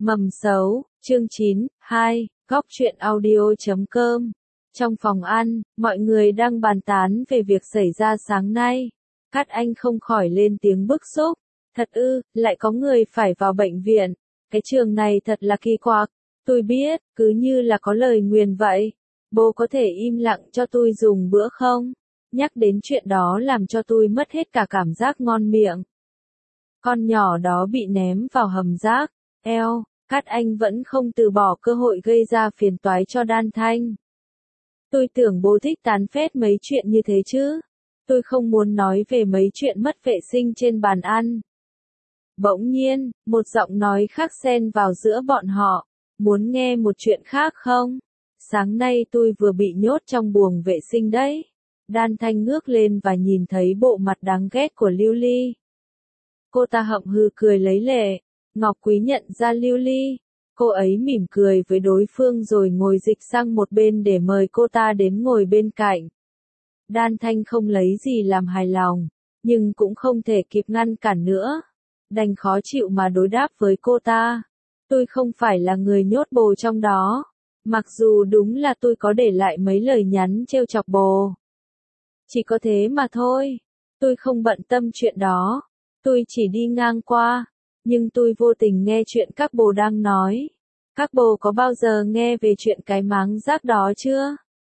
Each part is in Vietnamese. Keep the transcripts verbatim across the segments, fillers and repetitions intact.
Mầm xấu, chương chín, hai, góc truyện audio chấm com. Trong phòng ăn, mọi người đang bàn tán về việc xảy ra sáng nay. Cát Anh không khỏi lên tiếng bức xúc. Thật ư, lại có người phải vào bệnh viện. Cái trường này thật là kỳ quặc. Tôi biết, cứ như là có lời nguyền vậy. Bố có thể im lặng cho tôi dùng bữa không? Nhắc đến chuyện đó làm cho tôi mất hết cả cảm giác ngon miệng. Con nhỏ đó bị ném vào hầm rác. Eo, Cát Anh vẫn không từ bỏ cơ hội gây ra phiền toái cho Đan Thanh. Tôi tưởng bố thích tán phét mấy chuyện như thế chứ. Tôi không muốn nói về mấy chuyện mất vệ sinh trên bàn ăn. Bỗng nhiên, một giọng nói khác xen vào giữa bọn họ. Muốn nghe một chuyện khác không? Sáng nay tôi vừa bị nhốt trong buồng vệ sinh đấy. Đan Thanh ngước lên và nhìn thấy bộ mặt đáng ghét của Lưu Ly. Cô ta hậm hư cười lấy lệ. Ngọc Quý nhận ra Lưu Ly. Cô ấy mỉm cười với đối phương rồi ngồi dịch sang một bên để mời cô ta đến ngồi bên cạnh. Đan Thanh không lấy gì làm hài lòng, nhưng cũng không thể kịp ngăn cản nữa. Đành khó chịu mà đối đáp với cô ta. Tôi không phải là người nhốt bồ trong đó. Mặc dù đúng là tôi có để lại mấy lời nhắn trêu chọc bồ. Chỉ có thế mà thôi. Tôi không bận tâm chuyện đó. Tôi chỉ đi ngang qua. Nhưng tôi vô tình nghe chuyện các bồ đang nói. Các bồ có bao giờ nghe về chuyện cái máng rác đó chưa?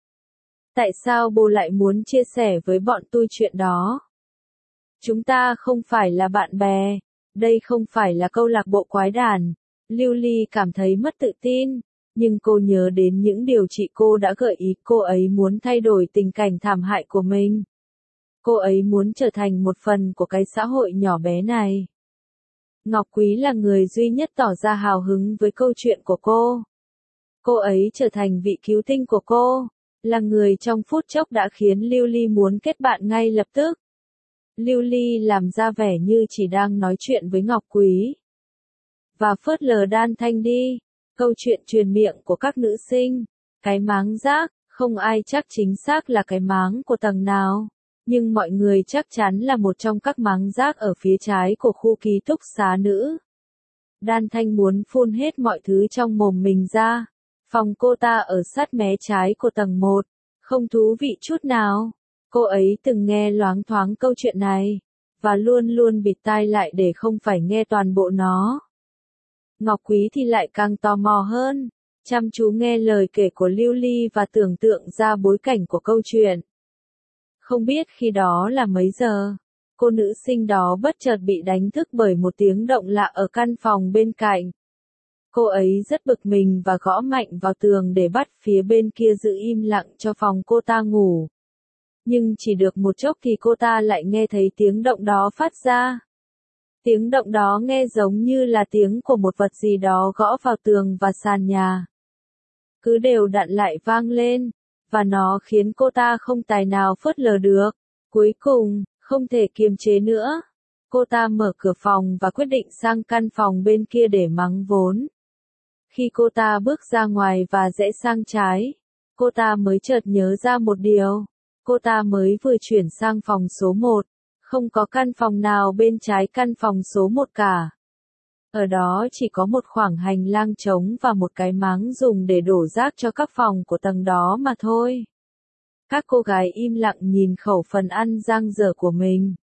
Tại sao bồ lại muốn chia sẻ với bọn tôi chuyện đó? Chúng ta không phải là bạn bè. Đây không phải là câu lạc bộ quái đản. Lưu Ly cảm thấy mất tự tin. Nhưng cô nhớ đến những điều chị cô đã gợi ý, cô ấy muốn thay đổi tình cảnh thảm hại của mình. Cô ấy muốn trở thành một phần của cái xã hội nhỏ bé này. Ngọc Quý là người duy nhất tỏ ra hào hứng với câu chuyện của cô. Cô ấy trở thành vị cứu tinh của cô, là người trong phút chốc đã khiến Lưu Ly muốn kết bạn ngay lập tức. Lưu Ly làm ra vẻ như chỉ đang nói chuyện với Ngọc Quý. Và phớt lờ Đan Thanh đi. Câu chuyện truyền miệng của các nữ sinh. Cái máng rác, không ai chắc chính xác là cái máng của tầng nào. Nhưng mọi người chắc chắn là một trong các máng rác ở phía trái của khu ký túc xá nữ. Đan Thanh muốn phun hết mọi thứ trong mồm mình ra. Phòng cô ta ở sát mé trái của tầng một. Không thú vị chút nào. Cô ấy từng nghe loáng thoáng câu chuyện này. Và luôn luôn bịt tai lại để không phải nghe toàn bộ nó. Ngọc Quý thì lại càng tò mò hơn. Chăm chú nghe lời kể của Lưu Ly và tưởng tượng ra bối cảnh của câu chuyện. Không biết khi đó là mấy giờ, cô nữ sinh đó bất chợt bị đánh thức bởi một tiếng động lạ ở căn phòng bên cạnh. Cô ấy rất bực mình và gõ mạnh vào tường để bắt phía bên kia giữ im lặng cho phòng cô ta ngủ. Nhưng chỉ được một chốc thì cô ta lại nghe thấy tiếng động đó phát ra. Tiếng động đó nghe giống như là tiếng của một vật gì đó gõ vào tường và sàn nhà. Cứ đều đặn lại vang lên. Và nó khiến cô ta không tài nào phớt lờ được. Cuối cùng, không thể kiềm chế nữa. Cô ta mở cửa phòng và quyết định sang căn phòng bên kia để mắng vốn. Khi cô ta bước ra ngoài và rẽ sang trái, cô ta mới chợt nhớ ra một điều. Cô ta mới vừa chuyển sang phòng số một. Không có căn phòng nào bên trái căn phòng số một cả. Ở đó chỉ có một khoảng hành lang trống và một cái máng dùng để đổ rác cho các phòng của tầng đó mà thôi. Các cô gái im lặng nhìn khẩu phần ăn dang dở của mình.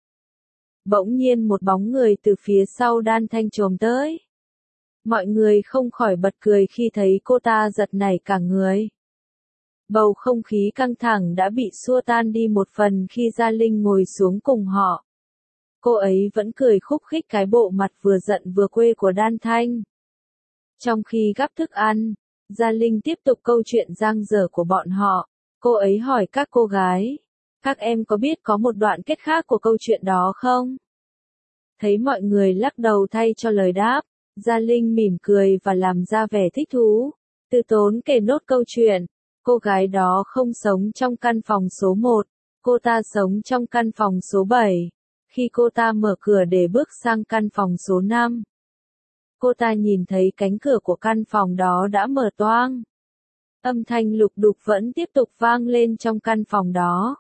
Bỗng nhiên một bóng người từ phía sau Đan Thanh chồm tới. Mọi người không khỏi bật cười khi thấy cô ta giật nảy cả người. Bầu không khí căng thẳng đã bị xua tan đi một phần khi Gia Linh ngồi xuống cùng họ. Cô ấy vẫn cười khúc khích cái bộ mặt vừa giận vừa quê của Đan Thanh. Trong khi gắp thức ăn, Gia Linh tiếp tục câu chuyện dang dở của bọn họ. Cô ấy hỏi các cô gái, các em có biết có một đoạn kết khác của câu chuyện đó không? Thấy mọi người lắc đầu thay cho lời đáp, Gia Linh mỉm cười và làm ra vẻ thích thú. Từ tốn kể nốt câu chuyện. Cô gái đó không sống trong căn phòng số một, cô ta sống trong căn phòng số bảy. Khi cô ta mở cửa để bước sang căn phòng số năm, cô ta nhìn thấy cánh cửa của căn phòng đó đã mở toang. Âm thanh lục đục vẫn tiếp tục vang lên trong căn phòng đó.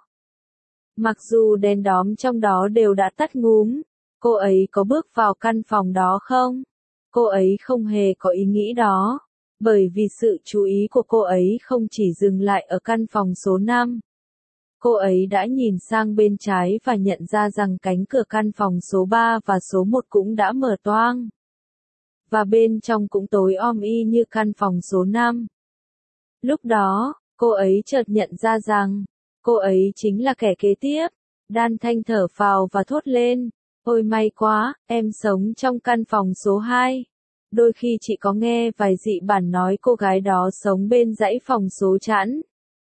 Mặc dù đèn đóm trong đó đều đã tắt ngúm, cô ấy có bước vào căn phòng đó không? Cô ấy không hề có ý nghĩ đó, bởi vì sự chú ý của cô ấy không chỉ dừng lại ở căn phòng số năm. Cô ấy đã nhìn sang bên trái và nhận ra rằng cánh cửa căn phòng số ba và số một cũng đã mở toang. Và bên trong cũng tối om y như căn phòng số năm. Lúc đó, cô ấy chợt nhận ra rằng, cô ấy chính là kẻ kế tiếp. Đan Thanh thở phào và thốt lên, ôi may quá, em sống trong căn phòng số hai. Đôi khi chị có nghe vài dị bản nói cô gái đó sống bên dãy phòng số chẵn.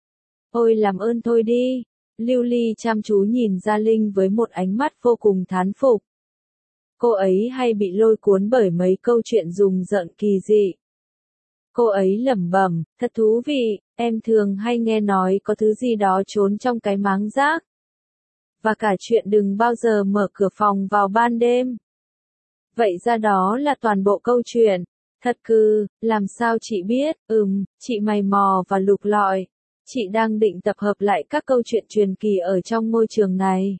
Ôi làm ơn thôi đi. Lưu Ly chăm chú nhìn Gia Linh với một ánh mắt vô cùng thán phục. Cô ấy hay bị lôi cuốn bởi mấy câu chuyện rùng rợn kỳ dị. Cô ấy lẩm bẩm, thật thú vị, em thường hay nghe nói có thứ gì đó trốn trong cái máng rác. Và cả chuyện đừng bao giờ mở cửa phòng vào ban đêm. Vậy ra đó là toàn bộ câu chuyện. Thật cừ, làm sao chị biết, ừm, chị mày mò và lục lọi. Chị đang định tập hợp lại các câu chuyện truyền kỳ ở trong ngôi trường này.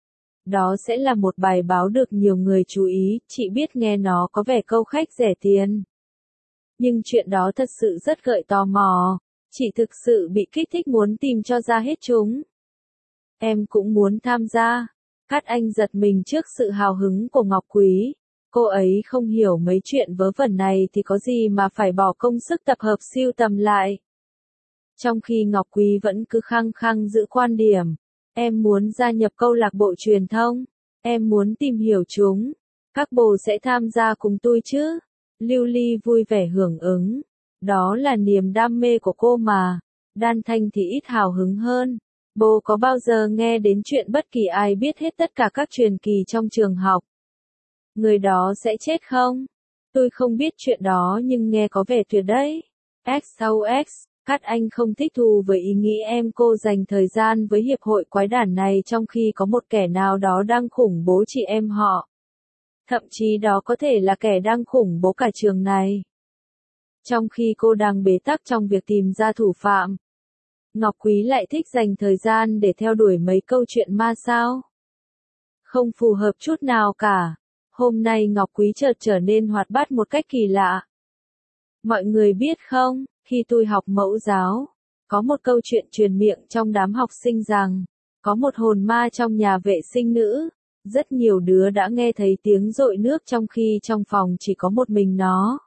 Đó sẽ là một bài báo được nhiều người chú ý, chị biết nghe nó có vẻ câu khách rẻ tiền. Nhưng chuyện đó thật sự rất gợi tò mò, chị thực sự bị kích thích muốn tìm cho ra hết chúng. Em cũng muốn tham gia. Cát Anh giật mình trước sự hào hứng của Ngọc Quý. Cô ấy không hiểu mấy chuyện vớ vẩn này thì có gì mà phải bỏ công sức tập hợp siêu tầm lại. Trong khi Ngọc Quý vẫn cứ khăng khăng giữ quan điểm. Em muốn gia nhập câu lạc bộ truyền thông. Em muốn tìm hiểu chúng. Các bồ sẽ tham gia cùng tôi chứ? Lưu Ly vui vẻ hưởng ứng. Đó là niềm đam mê của cô mà. Đan Thanh thì ít hào hứng hơn. Bồ có bao giờ nghe đến chuyện bất kỳ ai biết hết tất cả các truyền kỳ trong trường học? Người đó sẽ chết không? Tôi không biết chuyện đó nhưng nghe có vẻ tuyệt đấy. ích o ích, Cát Anh không thích thú với ý nghĩ em cô dành thời gian với hiệp hội quái đản này trong khi có một kẻ nào đó đang khủng bố chị em họ. Thậm chí đó có thể là kẻ đang khủng bố cả trường này. Trong khi cô đang bế tắc trong việc tìm ra thủ phạm. Ngọc Quý lại thích dành thời gian để theo đuổi mấy câu chuyện ma sao? Không phù hợp chút nào cả. Hôm nay Ngọc Quý chợt trở nên hoạt bát một cách kỳ lạ. Mọi người biết không, khi tôi học mẫu giáo, có một câu chuyện truyền miệng trong đám học sinh rằng, có một hồn ma trong nhà vệ sinh nữ. Rất nhiều đứa đã nghe thấy tiếng dội nước trong khi trong phòng chỉ có một mình nó.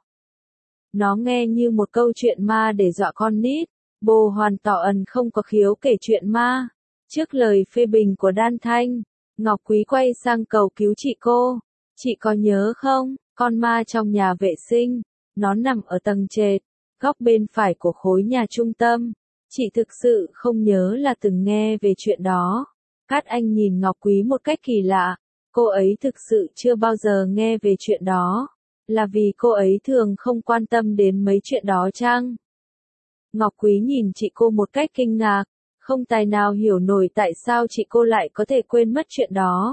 Nó nghe như một câu chuyện ma để dọa con nít. Bồ hoàn toàn không có khiếu kể chuyện ma. Trước lời phê bình của Đan Thanh, Ngọc Quý quay sang cầu cứu chị cô. Chị có nhớ không, con ma trong nhà vệ sinh, nó nằm ở tầng trệt, góc bên phải của khối nhà trung tâm. Chị thực sự không nhớ là từng nghe về chuyện đó. Cát Anh nhìn Ngọc Quý một cách kỳ lạ. Cô ấy thực sự chưa bao giờ nghe về chuyện đó. Là vì cô ấy thường không quan tâm đến mấy chuyện đó chăng? Ngọc Quý nhìn chị cô một cách kinh ngạc, không tài nào hiểu nổi tại sao chị cô lại có thể quên mất chuyện đó.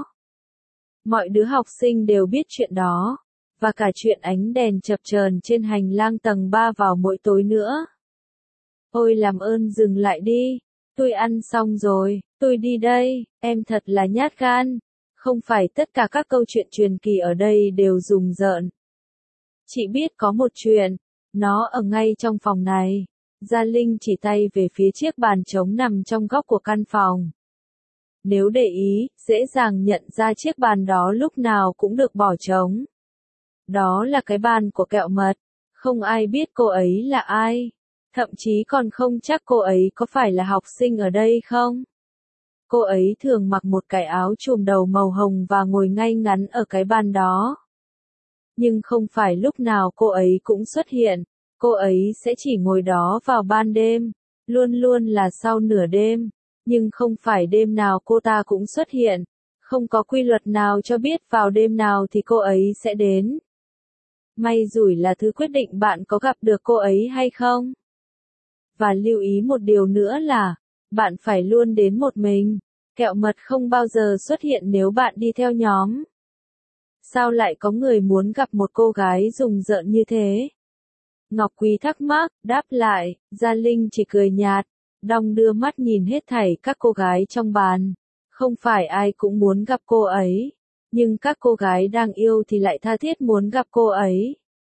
Mọi đứa học sinh đều biết chuyện đó, và cả chuyện ánh đèn chập chờn trên hành lang tầng ba vào mỗi tối nữa. Ôi làm ơn dừng lại đi, tôi ăn xong rồi, tôi đi đây, em thật là nhát gan. Không phải tất cả các câu chuyện truyền kỳ ở đây đều rùng rợn. Chị biết có một chuyện, nó ở ngay trong phòng này. Gia Linh chỉ tay về phía chiếc bàn trống nằm trong góc của căn phòng. Nếu để ý, dễ dàng nhận ra chiếc bàn đó lúc nào cũng được bỏ trống. Đó là cái bàn của Kẹo Mật. Không ai biết cô ấy là ai. Thậm chí còn không chắc cô ấy có phải là học sinh ở đây không. Cô ấy thường mặc một cái áo trùm đầu màu hồng và ngồi ngay ngắn ở cái bàn đó. Nhưng không phải lúc nào cô ấy cũng xuất hiện. Cô ấy sẽ chỉ ngồi đó vào ban đêm, luôn luôn là sau nửa đêm, nhưng không phải đêm nào cô ta cũng xuất hiện, không có quy luật nào cho biết vào đêm nào thì cô ấy sẽ đến. May rủi là thứ quyết định bạn có gặp được cô ấy hay không. Và lưu ý một điều nữa là, bạn phải luôn đến một mình, Kẹo Mật không bao giờ xuất hiện nếu bạn đi theo nhóm. Sao lại có người muốn gặp một cô gái rùng rợn như thế? Ngọc Quý thắc mắc, đáp lại, Gia Linh chỉ cười nhạt, đong đưa mắt nhìn hết thảy các cô gái trong bàn. Không phải ai cũng muốn gặp cô ấy, nhưng các cô gái đang yêu thì lại tha thiết muốn gặp cô ấy.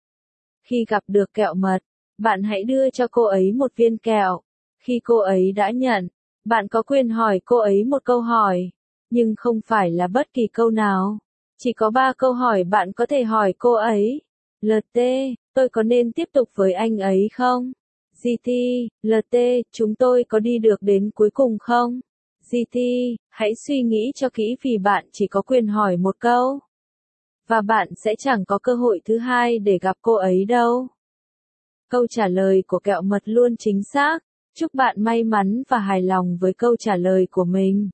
Khi gặp được kẹo mật, bạn hãy đưa cho cô ấy một viên kẹo. Khi cô ấy đã nhận, bạn có quyền hỏi cô ấy một câu hỏi, nhưng không phải là bất kỳ câu nào. Chỉ có ba câu hỏi bạn có thể hỏi cô ấy. lờ tê, tôi có nên tiếp tục với anh ấy không? giê tê, lờ tê, chúng tôi có đi được đến cuối cùng không? giê tê, hãy suy nghĩ cho kỹ vì bạn chỉ có quyền hỏi một câu. Và bạn sẽ chẳng có cơ hội thứ hai để gặp cô ấy đâu. Câu trả lời của kẹo mật luôn chính xác. Chúc bạn may mắn và hài lòng với câu trả lời của mình.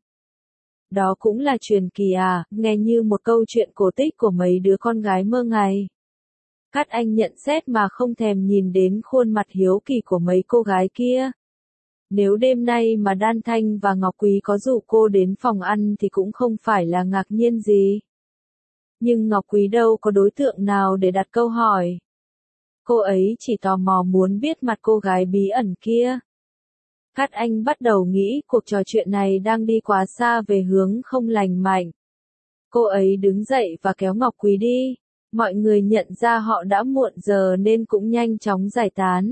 Đó cũng là truyền kỳ à, nghe như một câu chuyện cổ tích của mấy đứa con gái mơ ngày. Các anh nhận xét mà không thèm nhìn đến khuôn mặt hiếu kỳ của mấy cô gái kia. Nếu đêm nay mà Đan Thanh và Ngọc Quý có rủ cô đến phòng ăn thì cũng không phải là ngạc nhiên gì. Nhưng Ngọc Quý đâu có đối tượng nào để đặt câu hỏi. Cô ấy chỉ tò mò muốn biết mặt cô gái bí ẩn kia. Các anh bắt đầu nghĩ cuộc trò chuyện này đang đi quá xa về hướng không lành mạnh. Cô ấy đứng dậy và kéo Ngọc Quý đi. Mọi người nhận ra họ đã muộn giờ nên cũng nhanh chóng giải tán.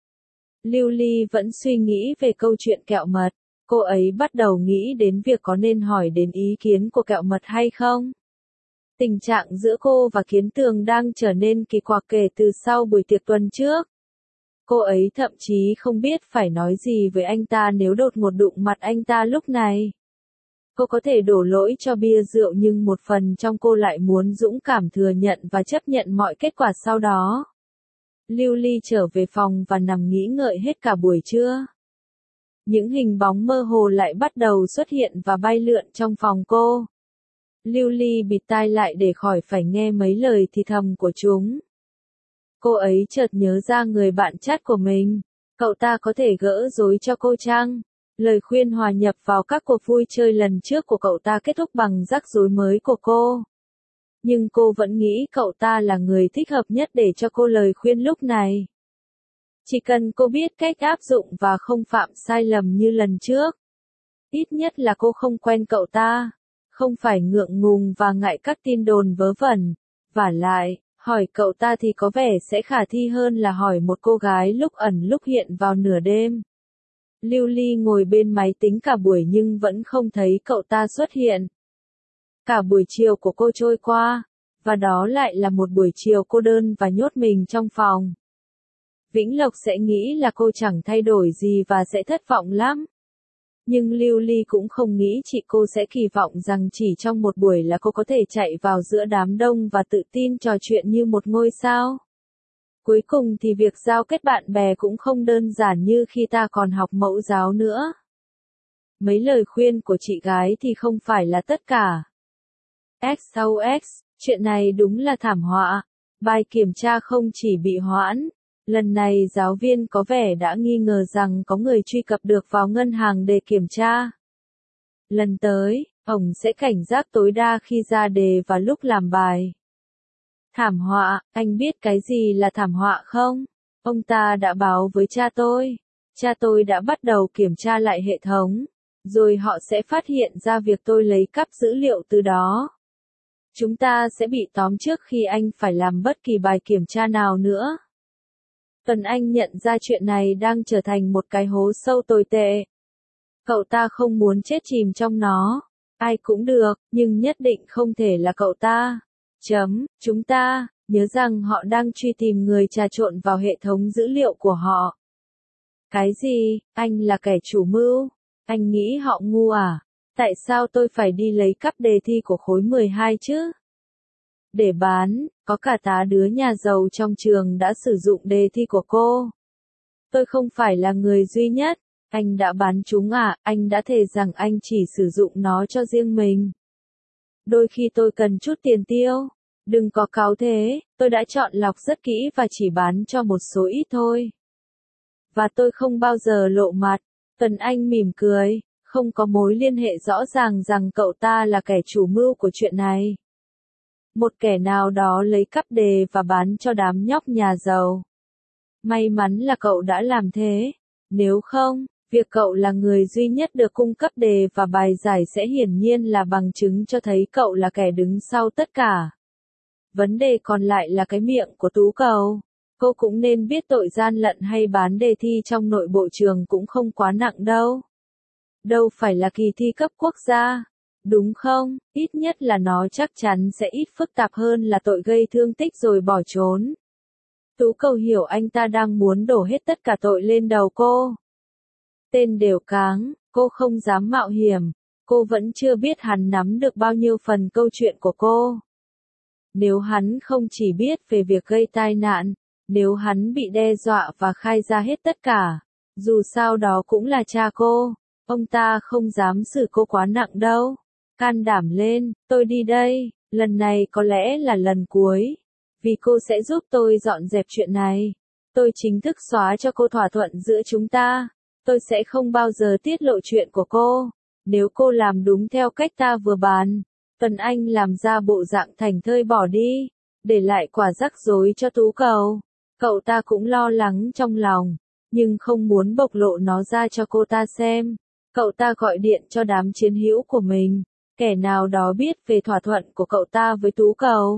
Lưu Ly vẫn suy nghĩ về câu chuyện kẹo mật. Cô ấy bắt đầu nghĩ đến việc có nên hỏi đến ý kiến của kẹo mật hay không. Tình trạng giữa cô và Kiến Tường đang trở nên kỳ quặc kể từ sau buổi tiệc tuần trước. Cô ấy thậm chí không biết phải nói gì với anh ta nếu đột ngột đụng mặt anh ta lúc này. Cô có thể đổ lỗi cho bia rượu nhưng một phần trong cô lại muốn dũng cảm thừa nhận và chấp nhận mọi kết quả sau đó. Lưu Ly trở về phòng và nằm nghĩ ngợi hết cả buổi trưa. Những hình bóng mơ hồ lại bắt đầu xuất hiện và bay lượn trong phòng cô. Lưu Ly bịt tai lại để khỏi phải nghe mấy lời thì thầm của chúng. Cô ấy chợt nhớ ra người bạn chat của mình. Cậu ta có thể gỡ rối cho cô chăng? Lời khuyên hòa nhập vào các cuộc vui chơi lần trước của cậu ta kết thúc bằng rắc rối mới của cô. Nhưng cô vẫn nghĩ cậu ta là người thích hợp nhất để cho cô lời khuyên lúc này. Chỉ cần cô biết cách áp dụng và không phạm sai lầm như lần trước. Ít nhất là cô không quen cậu ta. Không phải ngượng ngùng và ngại các tin đồn vớ vẩn. Vả lại, hỏi cậu ta thì có vẻ sẽ khả thi hơn là hỏi một cô gái lúc ẩn lúc hiện vào nửa đêm. Lưu Ly ngồi bên máy tính cả buổi nhưng vẫn không thấy cậu ta xuất hiện. Cả buổi chiều của cô trôi qua, và đó lại là một buổi chiều cô đơn và nhốt mình trong phòng. Vĩnh Lộc sẽ nghĩ là cô chẳng thay đổi gì và sẽ thất vọng lắm. Nhưng Lưu Ly cũng không nghĩ chị cô sẽ kỳ vọng rằng chỉ trong một buổi là cô có thể chạy vào giữa đám đông và tự tin trò chuyện như một ngôi sao. Cuối cùng thì việc giao kết bạn bè cũng không đơn giản như khi ta còn học mẫu giáo nữa. Mấy lời khuyên của chị gái thì không phải là tất cả. ích o ích, chuyện này đúng là thảm họa. Bài kiểm tra không chỉ bị hoãn. Lần này giáo viên có vẻ đã nghi ngờ rằng có người truy cập được vào ngân hàng để kiểm tra. Lần tới, ông sẽ cảnh giác tối đa khi ra đề và lúc làm bài. Thảm họa, anh biết cái gì là thảm họa không? Ông ta đã báo với cha tôi. Cha tôi đã bắt đầu kiểm tra lại hệ thống. Rồi họ sẽ phát hiện ra việc tôi lấy cắp dữ liệu từ đó. Chúng ta sẽ bị tóm trước khi anh phải làm bất kỳ bài kiểm tra nào nữa. Tuần Anh nhận ra chuyện này đang trở thành một cái hố sâu tồi tệ. Cậu ta không muốn chết chìm trong nó. Ai cũng được, nhưng nhất định không thể là cậu ta. Chấm, chúng ta, nhớ rằng họ đang truy tìm người trà trộn vào hệ thống dữ liệu của họ. Cái gì, anh là kẻ chủ mưu? Anh nghĩ họ ngu à? Tại sao tôi phải đi lấy cắp đề thi của khối mười hai chứ? Để bán, có cả tá đứa nhà giàu trong trường đã sử dụng đề thi của cô. Tôi không phải là người duy nhất. Anh đã bán chúng à? Anh đã thề rằng anh chỉ sử dụng nó cho riêng mình. Đôi khi tôi cần chút tiền tiêu. Đừng có cáu thế, tôi đã chọn lọc rất kỹ và chỉ bán cho một số ít thôi. Và tôi không bao giờ lộ mặt. Tuần Anh mỉm cười, không có mối liên hệ rõ ràng rằng cậu ta là kẻ chủ mưu của chuyện này. Một kẻ nào đó lấy cắp đề và bán cho đám nhóc nhà giàu. May mắn là cậu đã làm thế. Nếu không, việc cậu là người duy nhất được cung cấp đề và bài giải sẽ hiển nhiên là bằng chứng cho thấy cậu là kẻ đứng sau tất cả. Vấn đề còn lại là cái miệng của Tú Cầu. Cô cũng nên biết tội gian lận hay bán đề thi trong nội bộ trường cũng không quá nặng đâu. Đâu phải là kỳ thi cấp quốc gia, đúng không? Ít nhất là nó chắc chắn sẽ ít phức tạp hơn là tội gây thương tích rồi bỏ trốn. Tú Cầu hiểu anh ta đang muốn đổ hết tất cả tội lên đầu cô. Tên đều cáng, cô không dám mạo hiểm, cô vẫn chưa biết hắn nắm được bao nhiêu phần câu chuyện của cô. Nếu hắn không chỉ biết về việc gây tai nạn, nếu hắn bị đe dọa và khai ra hết tất cả, dù sao đó cũng là cha cô, ông ta không dám xử cô quá nặng đâu. Can đảm lên, tôi đi đây, lần này có lẽ là lần cuối, vì cô sẽ giúp tôi dọn dẹp chuyện này. Tôi chính thức xóa cho cô thỏa thuận giữa chúng ta, tôi sẽ không bao giờ tiết lộ chuyện của cô, nếu cô làm đúng theo cách ta vừa bàn. Tuấn Anh làm ra bộ dạng thành thơi bỏ đi, để lại quả rắc rối cho Tú Cầu. Cậu ta cũng lo lắng trong lòng, nhưng không muốn bộc lộ nó ra cho cô ta xem. Cậu ta gọi điện cho đám chiến hữu của mình, kẻ nào đó biết về thỏa thuận của cậu ta với Tú Cầu.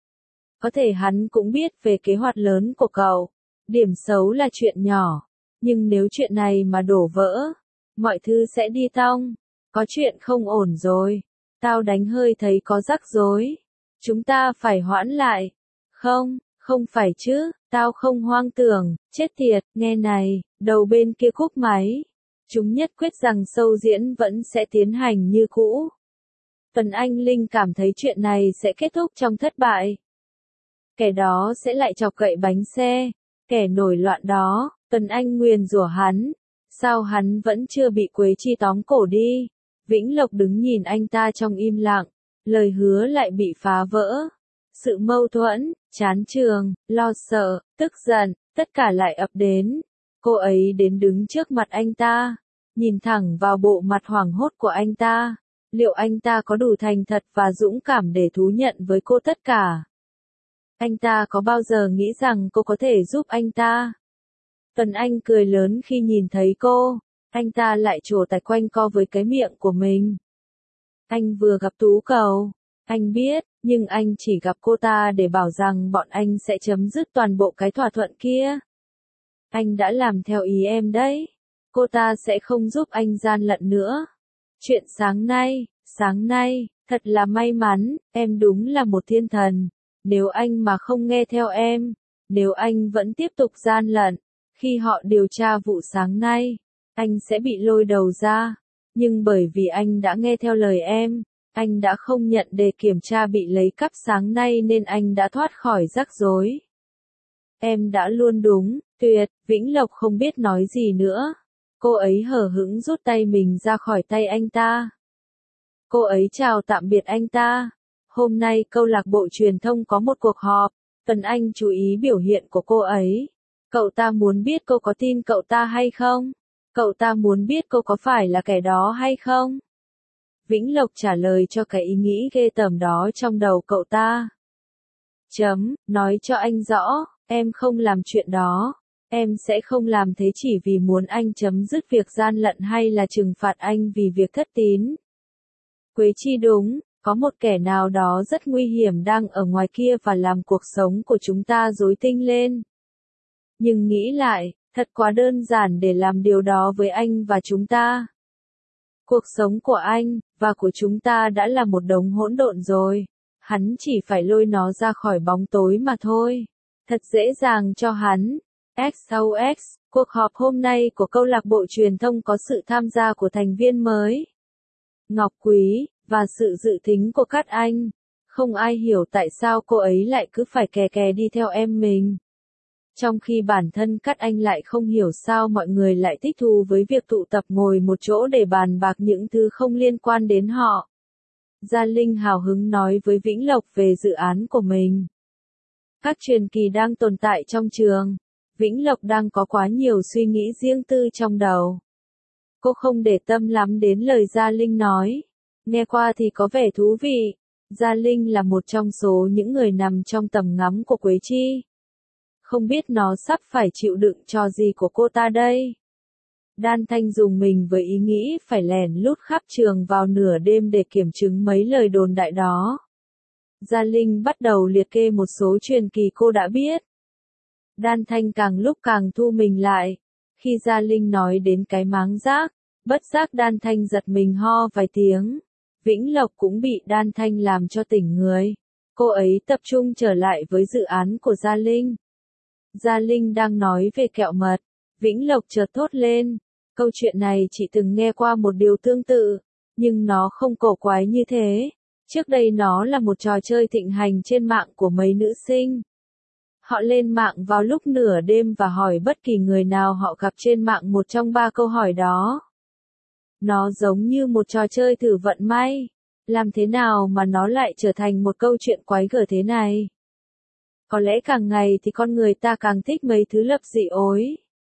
Có thể hắn cũng biết về kế hoạch lớn của cậu. Điểm xấu là chuyện nhỏ, nhưng nếu chuyện này mà đổ vỡ, mọi thứ sẽ đi tong. Có chuyện không ổn rồi. Tao đánh hơi thấy có rắc rối. Chúng ta phải hoãn lại. Không, không phải chứ, tao không hoang tưởng, chết tiệt, nghe này, đầu bên kia cúp máy. Chúng nhất quyết rằng show diễn vẫn sẽ tiến hành như cũ. Tuấn Anh Linh cảm thấy chuyện này sẽ kết thúc trong thất bại. Kẻ đó sẽ lại chọc cậy bánh xe, kẻ nổi loạn đó, Tuấn Anh nguyền rủa hắn. Sao hắn vẫn chưa bị Quế Chi tóm cổ đi? Vĩnh Lộc đứng nhìn anh ta trong im lặng, lời hứa lại bị phá vỡ. Sự mâu thuẫn, chán chường, lo sợ, tức giận, tất cả lại ập đến. Cô ấy đến đứng trước mặt anh ta, nhìn thẳng vào bộ mặt hoảng hốt của anh ta. Liệu anh ta có đủ thành thật và dũng cảm để thú nhận với cô tất cả? Anh ta có bao giờ nghĩ rằng cô có thể giúp anh ta? Tuấn Anh cười lớn khi nhìn thấy cô. Anh ta lại trổ tài quanh co với cái miệng của mình. Anh vừa gặp Tú Cầu. Anh biết, nhưng anh chỉ gặp cô ta để bảo rằng bọn anh sẽ chấm dứt toàn bộ cái thỏa thuận kia. Anh đã làm theo ý em đấy. Cô ta sẽ không giúp anh gian lận nữa. Chuyện sáng nay, sáng nay, thật là may mắn, em đúng là một thiên thần. Nếu anh mà không nghe theo em, nếu anh vẫn tiếp tục gian lận, khi họ điều tra vụ sáng nay, anh sẽ bị lôi đầu ra. Nhưng bởi vì anh đã nghe theo lời em, anh đã không nhận đề kiểm tra bị lấy cắp sáng nay nên anh đã thoát khỏi rắc rối. Em đã luôn đúng, tuyệt, Vĩnh Lộc không biết nói gì nữa. Cô ấy hờ hững rút tay mình ra khỏi tay anh ta. Cô ấy chào tạm biệt anh ta. Hôm nay câu lạc bộ truyền thông có một cuộc họp. Tuấn Anh chú ý biểu hiện của cô ấy. Cậu ta muốn biết cô có tin cậu ta hay không? Cậu ta muốn biết cô có phải là kẻ đó hay không? Vĩnh Lộc trả lời cho cái ý nghĩ ghê tởm đó trong đầu cậu ta. Chấm, nói cho anh rõ, em không làm chuyện đó. Em sẽ không làm thế chỉ vì muốn anh chấm dứt việc gian lận hay là trừng phạt anh vì việc thất tín. Quế Chi đúng, có một kẻ nào đó rất nguy hiểm đang ở ngoài kia và làm cuộc sống của chúng ta rối tinh lên. Nhưng nghĩ lại, thật quá đơn giản để làm điều đó với anh và chúng ta. Cuộc sống của anh, và của chúng ta đã là một đống hỗn độn rồi. Hắn chỉ phải lôi nó ra khỏi bóng tối mà thôi. Thật dễ dàng cho hắn. ích o ích, cuộc họp hôm nay của câu lạc bộ truyền thông có sự tham gia của thành viên mới. Ngọc Quý, và sự dự thính của Cát Anh. Không ai hiểu tại sao cô ấy lại cứ phải kè kè đi theo em mình. Trong khi bản thân Cát Anh lại không hiểu sao mọi người lại thích thú với việc tụ tập ngồi một chỗ để bàn bạc những thứ không liên quan đến họ. Gia Linh hào hứng nói với Vĩnh Lộc về dự án của mình. Các truyền kỳ đang tồn tại trong trường. Vĩnh Lộc đang có quá nhiều suy nghĩ riêng tư trong đầu. Cô không để tâm lắm đến lời Gia Linh nói. Nghe qua thì có vẻ thú vị. Gia Linh là một trong số những người nằm trong tầm ngắm của Quế Chi. Không biết nó sắp phải chịu đựng trò gì của cô ta đây. Đan Thanh dùng mình với ý nghĩ phải lẻn lút khắp trường vào nửa đêm để kiểm chứng mấy lời đồn đại đó. Gia Linh bắt đầu liệt kê một số truyền kỳ cô đã biết. Đan Thanh càng lúc càng thu mình lại. Khi Gia Linh nói đến cái máng rác, bất giác Đan Thanh giật mình ho vài tiếng. Vĩnh Lộc cũng bị Đan Thanh làm cho tỉnh người. Cô ấy tập trung trở lại với dự án của Gia Linh. Gia Linh đang nói về kẹo mật. Vĩnh Lộc chợt thốt lên. Câu chuyện này chị từng nghe qua một điều tương tự, nhưng nó không cổ quái như thế. Trước đây nó là một trò chơi thịnh hành trên mạng của mấy nữ sinh. Họ lên mạng vào lúc nửa đêm và hỏi bất kỳ người nào họ gặp trên mạng một trong ba câu hỏi đó. Nó giống như một trò chơi thử vận may. Làm thế nào mà nó lại trở thành một câu chuyện quái gở thế này? Có lẽ càng ngày thì con người ta càng thích mấy thứ lập dị ối.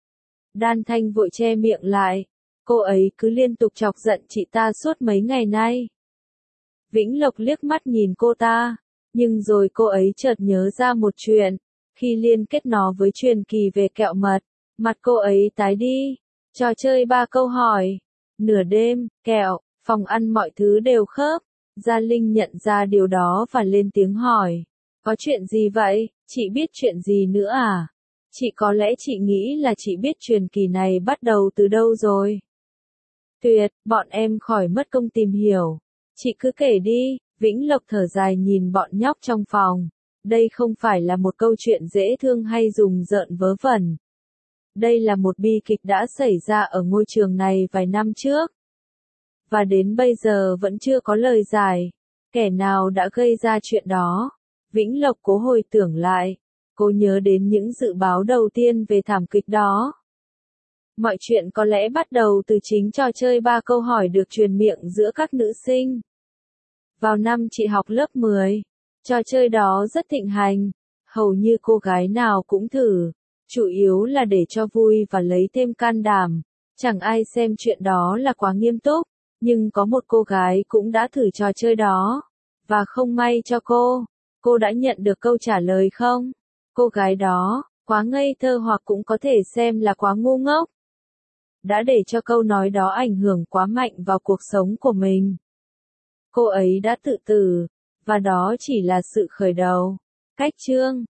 Đan Thanh vội che miệng lại. Cô ấy cứ liên tục chọc giận chị ta suốt mấy ngày nay. Vĩnh Lộc liếc mắt nhìn cô ta, nhưng rồi cô ấy chợt nhớ ra một chuyện. Khi liên kết nó với truyền kỳ về kẹo mật, mặt cô ấy tái đi. Trò chơi ba câu hỏi. Nửa đêm, kẹo, phòng ăn mọi thứ đều khớp. Gia Linh nhận ra điều đó và lên tiếng hỏi. Có chuyện gì vậy? Chị biết chuyện gì nữa à? Chị có lẽ chị nghĩ là chị biết truyền kỳ này bắt đầu từ đâu rồi. Tuyệt, bọn em khỏi mất công tìm hiểu. Chị cứ kể đi. Vĩnh Lộc thở dài nhìn bọn nhóc trong phòng. Đây không phải là một câu chuyện dễ thương hay rùng rợn vớ vẩn. Đây là một bi kịch đã xảy ra ở ngôi trường này vài năm trước. Và đến bây giờ vẫn chưa có lời giải. Kẻ nào đã gây ra chuyện đó? Vĩnh Lộc cố hồi tưởng lại. Cô nhớ đến những dự báo đầu tiên về thảm kịch đó. Mọi chuyện có lẽ bắt đầu từ chính trò chơi ba câu hỏi được truyền miệng giữa các nữ sinh. Vào năm chị học lớp mười, trò chơi đó rất thịnh hành. Hầu như cô gái nào cũng thử. Chủ yếu là để cho vui và lấy thêm can đảm. Chẳng ai xem chuyện đó là quá nghiêm túc. Nhưng có một cô gái cũng đã thử trò chơi đó. Và không may cho cô. Cô đã nhận được câu trả lời không? Cô gái đó, quá ngây thơ hoặc cũng có thể xem là quá ngu ngốc. Đã để cho câu nói đó ảnh hưởng quá mạnh vào cuộc sống của mình. Cô ấy đã tự tử. Và đó chỉ là sự khởi đầu. Cách chương